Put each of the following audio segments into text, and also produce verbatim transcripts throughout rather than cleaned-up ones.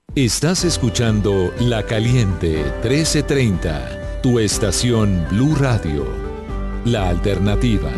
Estás escuchando La Caliente trece treinta, tu estación Blue Radio, la alternativa.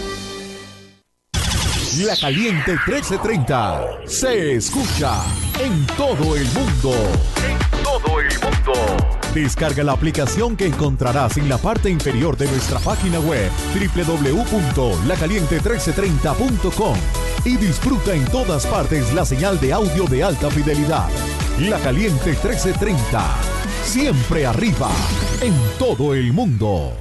La Caliente trece treinta se escucha en todo el mundo. En todo el mundo. Descarga la aplicación que encontrarás en la parte inferior de nuestra página web doble u doble u doble u punto la caliente trece treinta punto com y disfruta en todas partes la señal de audio de alta fidelidad. La Caliente trece treinta, siempre arriba, en todo el mundo.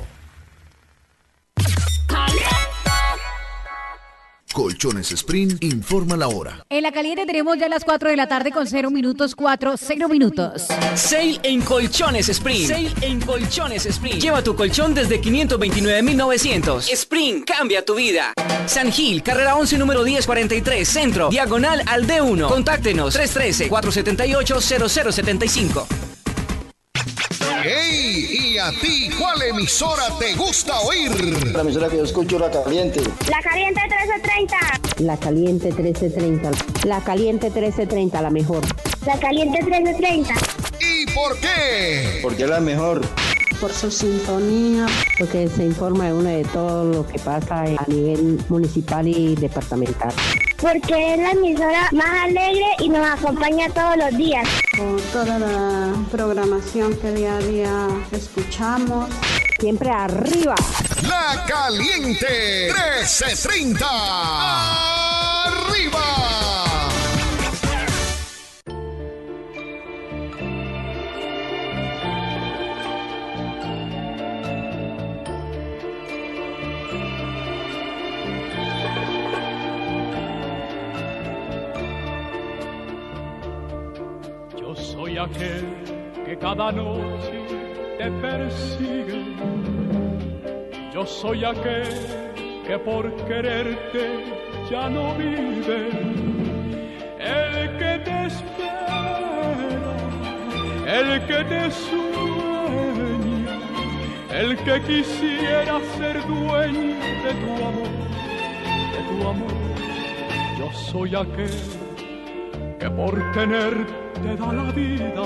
Colchones Sprint informa la hora. En La Caliente tenemos ya las cuatro de la tarde con cero minutos, cuatro, cero minutos. Sale en Colchones Sprint. Sale en Colchones Sprint. Lleva tu colchón desde quinientos veintinueve mil novecientos. Sprint, cambia tu vida. San Gil, carrera once, número diez cuarenta y tres, centro, diagonal al D uno. Contáctenos tres uno tres, cuatro siete ocho, cero cero siete cinco. ¡Hey! ¿Y a ti cuál emisora te gusta oír? La emisora que yo escucho, La Caliente. La Caliente trece treinta. La Caliente trece treinta. La Caliente trece treinta, la mejor. La Caliente trece treinta. ¿Y por qué? Porque es la mejor. Por su sintonía. Porque se informa de uno de todo lo que pasa a nivel municipal y departamental. Porque es la emisora más alegre y nos acompaña todos los días. Por toda la programación que día a día escuchamos. Siempre arriba. La Caliente trece treinta. ¡Arriba! Soy aquel que cada noche te persigue. Yo soy aquel que por quererte ya no vive. El que te espera, el que te sueña, el que quisiera ser dueño de tu amor, de tu amor. Yo soy aquel que por tenerte te da la vida.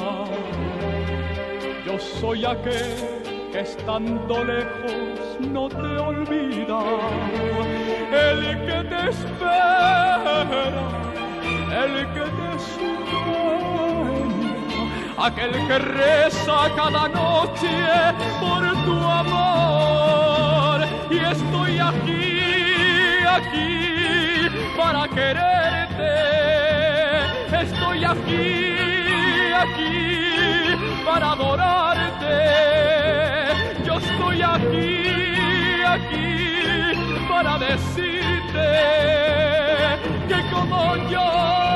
Yo soy aquel que estando lejos no te olvida. El que te espera, el que te sueña, aquel que reza cada noche por tu amor. Y estoy aquí, aquí para quererte. Estoy aquí, aquí para adorarte. Yo estoy aquí, aquí para decirte que como yo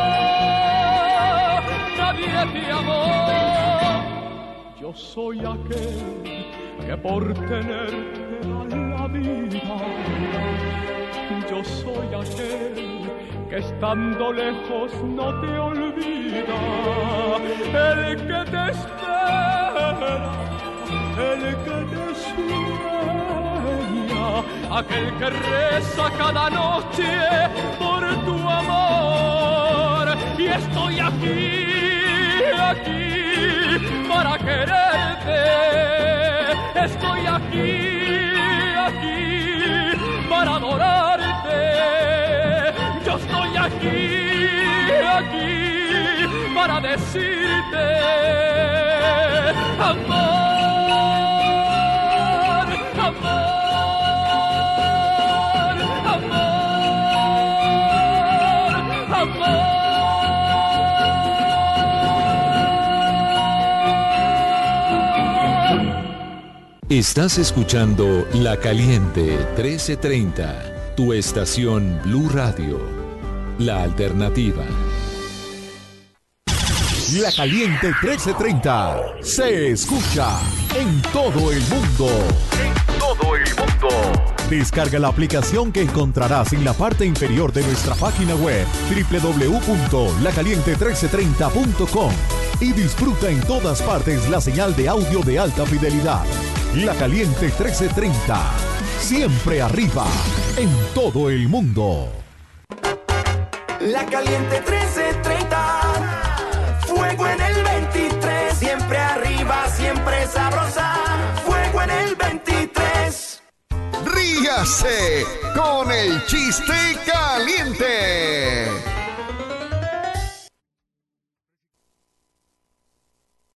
nadie te amó. Yo soy aquel que por tenerte da la vida. Yo soy aquel que estando lejos no te olvida. El que te espera, el que te sueña, aquel que reza cada noche por tu amor. Y estoy aquí, aquí para quererte. Estoy aquí, aquí para adorarte. Yo estoy aquí, aquí para decirte amor, amor, amor, amor. Estás escuchando La Caliente trece treinta, tu estación Blue Radio, la alternativa. La Caliente trece treinta se escucha en todo el mundo. En todo el mundo. Descarga la aplicación que encontrarás en la parte inferior de nuestra página web doble u doble u doble u punto la caliente trece treinta punto com y disfruta en todas partes la señal de audio de alta fidelidad. La Caliente trece treinta, siempre arriba, en todo el mundo. La Caliente trece treinta, fuego en el siempre sabrosa, fuego en el veintitrés. Ríase con el chiste caliente.